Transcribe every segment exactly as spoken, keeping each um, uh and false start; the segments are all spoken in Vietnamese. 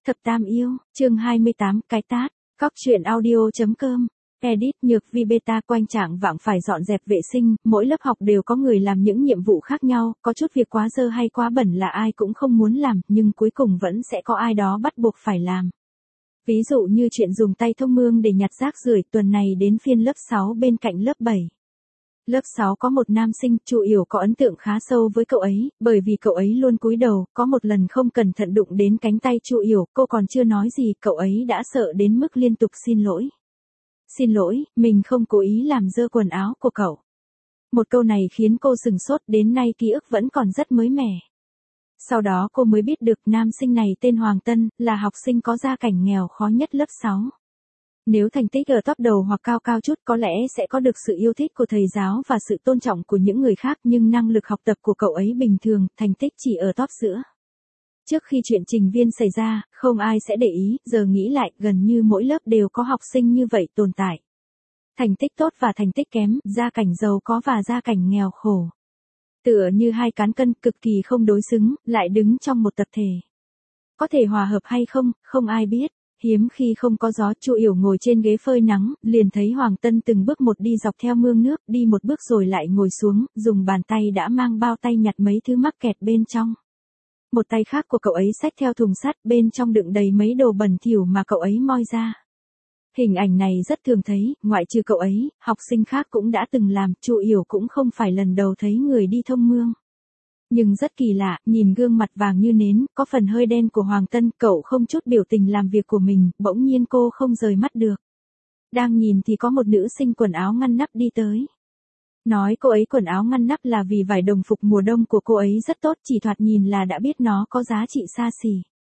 Thập Tam Yêu, chương hai mươi tám, cái tát, cóc truyện audio.com. Edit Nhược Vi Beta quanh trạng vạng phải dọn dẹp vệ sinh, mỗi lớp học đều có người làm những nhiệm vụ khác nhau, có chút việc quá dơ hay quá bẩn là ai cũng không muốn làm, nhưng cuối cùng vẫn sẽ có ai đó bắt buộc phải làm. Ví dụ như chuyện dùng tay thông mương để nhặt rác rưởi, tuần này đến phiên lớp sáu bên cạnh lớp bảy. Lớp sáu có một nam sinh, Chu Yểu có ấn tượng khá sâu với cậu ấy, bởi vì cậu ấy luôn cúi đầu, có một lần không cẩn thận đụng đến cánh tay Chu Yểu, cô còn chưa nói gì, cậu ấy đã sợ đến mức liên tục xin lỗi. Xin lỗi, mình không cố ý làm dơ quần áo của cậu. Một câu này khiến cô sừng sốt, đến nay ký ức vẫn còn rất mới mẻ. Sau đó cô mới biết được nam sinh này tên Hoàng Tân, là học sinh có gia cảnh nghèo khó nhất lớp sáu. Nếu thành tích ở top đầu hoặc cao cao chút có lẽ sẽ có được sự yêu thích của thầy giáo và sự tôn trọng của những người khác, nhưng năng lực học tập của cậu ấy bình thường, thành tích chỉ ở top giữa. Trước khi chuyện Trình Viên xảy ra, không ai sẽ để ý, giờ nghĩ lại, gần như mỗi lớp đều có học sinh như vậy tồn tại. Thành tích tốt và thành tích kém, gia cảnh giàu có và gia cảnh nghèo khổ. Tựa như hai cán cân cực kỳ không đối xứng, lại đứng trong một tập thể. Có thể hòa hợp hay không, không ai biết. Hiếm khi không có gió, Chu Yểu ngồi trên ghế phơi nắng, liền thấy Hoàng Tân từng bước một đi dọc theo mương nước, đi một bước rồi lại ngồi xuống, dùng bàn tay đã mang bao tay nhặt mấy thứ mắc kẹt bên trong. Một tay khác của cậu ấy xách theo thùng sắt, bên trong đựng đầy mấy đồ bẩn thỉu mà cậu ấy moi ra. Hình ảnh này rất thường thấy, ngoại trừ cậu ấy, học sinh khác cũng đã từng làm, Chu Yểu cũng không phải lần đầu thấy người đi thông mương. Nhưng rất kỳ lạ, nhìn gương mặt vàng như nến, có phần hơi đen của Hoàng Tân, cậu không chút biểu tình làm việc của mình, bỗng nhiên cô không rời mắt được. Đang nhìn thì có một nữ sinh quần áo ngăn nắp đi tới. Nói cô ấy quần áo ngăn nắp là vì vải đồng phục mùa đông của cô ấy rất tốt, chỉ thoạt nhìn là đã biết nó có giá trị xa xỉ.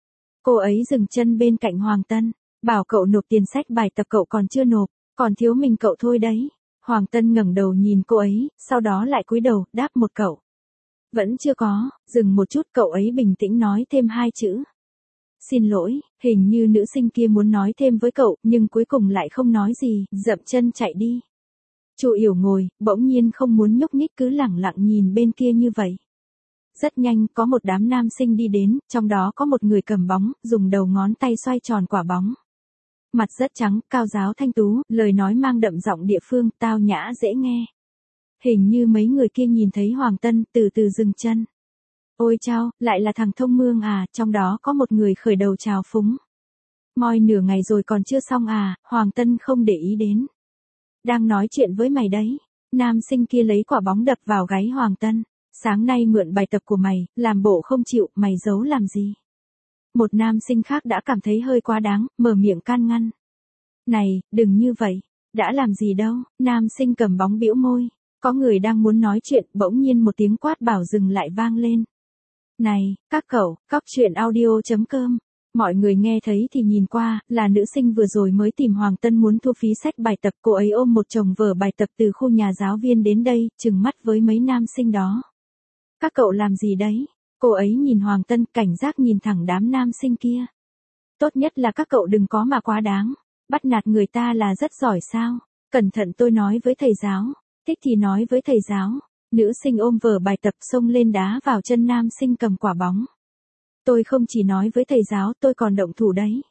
Cô ấy dừng chân bên cạnh Hoàng Tân, bảo cậu nộp tiền sách bài tập cậu còn chưa nộp, còn thiếu mình cậu thôi đấy. Hoàng Tân ngẩng đầu nhìn cô ấy, sau đó lại cúi đầu, đáp một cậu. Vẫn chưa có, dừng một chút, cậu ấy bình tĩnh nói thêm hai chữ. Xin lỗi, hình như nữ sinh kia muốn nói thêm với cậu, nhưng cuối cùng lại không nói gì, dậm chân chạy đi. Chu Yểu ngồi, bỗng nhiên không muốn nhúc nhích, cứ lẳng lặng nhìn bên kia như vậy. Rất nhanh, có một đám nam sinh đi đến, trong đó có một người cầm bóng, dùng đầu ngón tay xoay tròn quả bóng. Mặt rất trắng, cao giáo thanh tú, lời nói mang đậm giọng địa phương, tao nhã dễ nghe. Hình như mấy người kia nhìn thấy Hoàng Tân, từ từ dừng chân. Ôi chao, lại là thằng thông mương à, trong đó có một người khởi đầu chào phúng. Moi nửa ngày rồi còn chưa xong à, Hoàng Tân không để ý đến. Đang nói chuyện với mày đấy. Nam sinh kia lấy quả bóng đập vào gáy Hoàng Tân. Sáng nay mượn bài tập của mày, làm bộ không chịu, mày giấu làm gì? Một nam sinh khác đã cảm thấy hơi quá đáng, mở miệng can ngăn. Này, đừng như vậy. Đã làm gì đâu, nam sinh cầm bóng bĩu môi. Có người đang muốn nói chuyện, bỗng nhiên một tiếng quát bảo dừng lại vang lên. Này, các cậu, cóc truyện audio.com. Mọi người nghe thấy thì nhìn qua, là nữ sinh vừa rồi mới tìm Hoàng Tân muốn thu phí sách bài tập, cô ấy ôm một chồng vở bài tập từ khu nhà giáo viên đến đây, trừng mắt với mấy nam sinh đó. Các cậu làm gì đấy? Cô ấy nhìn Hoàng Tân, cảnh giác nhìn thẳng đám nam sinh kia. Tốt nhất là các cậu đừng có mà quá đáng. Bắt nạt người ta là rất giỏi sao? Cẩn thận tôi nói với thầy giáo. Thích thì nói với thầy giáo. Nữ sinh ôm vở bài tập xông lên đá vào chân nam sinh cầm quả bóng. Tôi không chỉ nói với thầy giáo, tôi còn động thủ đấy.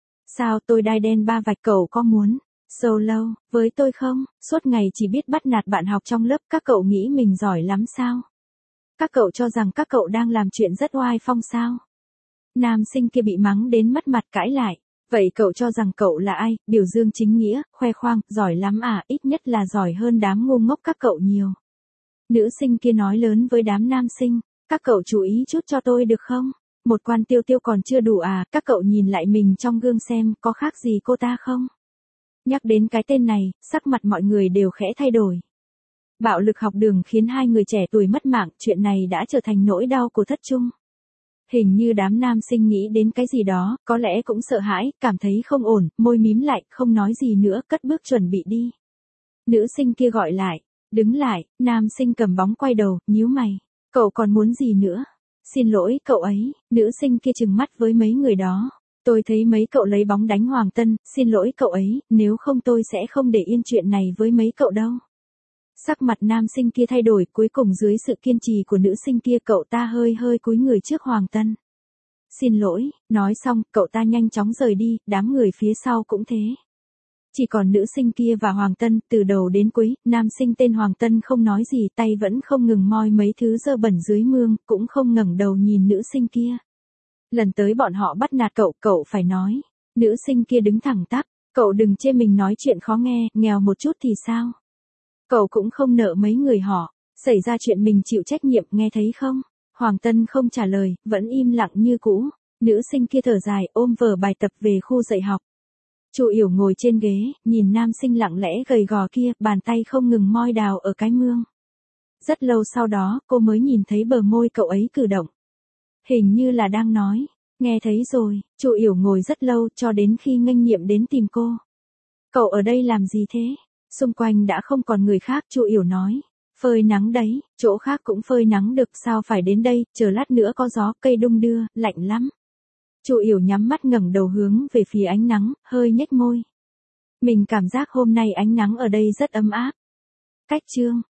Sao tôi đai đen ba vạch, cậu có muốn solo với tôi không? Suốt ngày chỉ biết bắt nạt bạn học trong lớp, các cậu nghĩ mình giỏi lắm sao? Các cậu cho rằng các cậu đang làm chuyện rất oai phong sao? Nam sinh kia bị mắng đến mất mặt cãi lại. Vậy cậu cho rằng cậu là ai, biểu dương chính nghĩa, khoe khoang, giỏi lắm à, ít nhất là giỏi hơn đám ngu ngốc các cậu nhiều. Nữ sinh kia nói lớn với đám nam sinh, các cậu chú ý chút cho tôi được không? Một quan tiêu tiêu còn chưa đủ à, các cậu nhìn lại mình trong gương xem, có khác gì cô ta không? Nhắc đến cái tên này, sắc mặt mọi người đều khẽ thay đổi. Bạo lực học đường khiến hai người trẻ tuổi mất mạng, chuyện này đã trở thành nỗi đau của thất trung. Hình như đám nam sinh nghĩ đến cái gì đó, có lẽ cũng sợ hãi, cảm thấy không ổn, môi mím lại, không nói gì nữa, cất bước chuẩn bị đi. Nữ sinh kia gọi lại, đứng lại, nam sinh cầm bóng quay đầu, nhíu mày, cậu còn muốn gì nữa? Xin lỗi cậu ấy, nữ sinh kia trừng mắt với mấy người đó. Tôi thấy mấy cậu lấy bóng đánh Hoàng Tân, xin lỗi cậu ấy, nếu không tôi sẽ không để yên chuyện này với mấy cậu đâu. Sắc mặt nam sinh kia thay đổi, cuối cùng dưới sự kiên trì của nữ sinh kia cậu ta hơi hơi cúi người trước Hoàng Tân. Xin lỗi, nói xong, cậu ta nhanh chóng rời đi, đám người phía sau cũng thế. Chỉ còn nữ sinh kia và Hoàng Tân, từ đầu đến cuối, nam sinh tên Hoàng Tân không nói gì, tay vẫn không ngừng moi mấy thứ dơ bẩn dưới mương, cũng không ngẩng đầu nhìn nữ sinh kia. Lần tới bọn họ bắt nạt cậu, cậu phải nói. Nữ sinh kia đứng thẳng tắp, cậu đừng chê mình nói chuyện khó nghe, nghèo một chút thì sao? Cậu cũng không nợ mấy người họ, xảy ra chuyện mình chịu trách nhiệm, nghe thấy không? Hoàng Tân không trả lời, vẫn im lặng như cũ. Nữ sinh kia thở dài, ôm vở bài tập về khu dạy học. Chu Yểu ngồi trên ghế, nhìn nam sinh lặng lẽ gầy gò kia, bàn tay không ngừng moi đào ở cái mương. Rất lâu sau đó, cô mới nhìn thấy bờ môi cậu ấy cử động. Hình như là đang nói, nghe thấy rồi. Chu Yểu ngồi rất lâu, cho đến khi nghênh nhiệm đến tìm cô. Cậu ở đây làm gì thế? Xung quanh đã không còn người khác, Chu Yểu nói. Phơi nắng đấy, chỗ khác cũng phơi nắng được, sao phải đến đây, chờ lát nữa có gió, cây đung đưa, lạnh lắm. Chu Yểu nhắm mắt ngẩng đầu hướng về phía ánh nắng, hơi nhếch môi. Mình cảm giác hôm nay ánh nắng ở đây rất ấm áp. Cách chương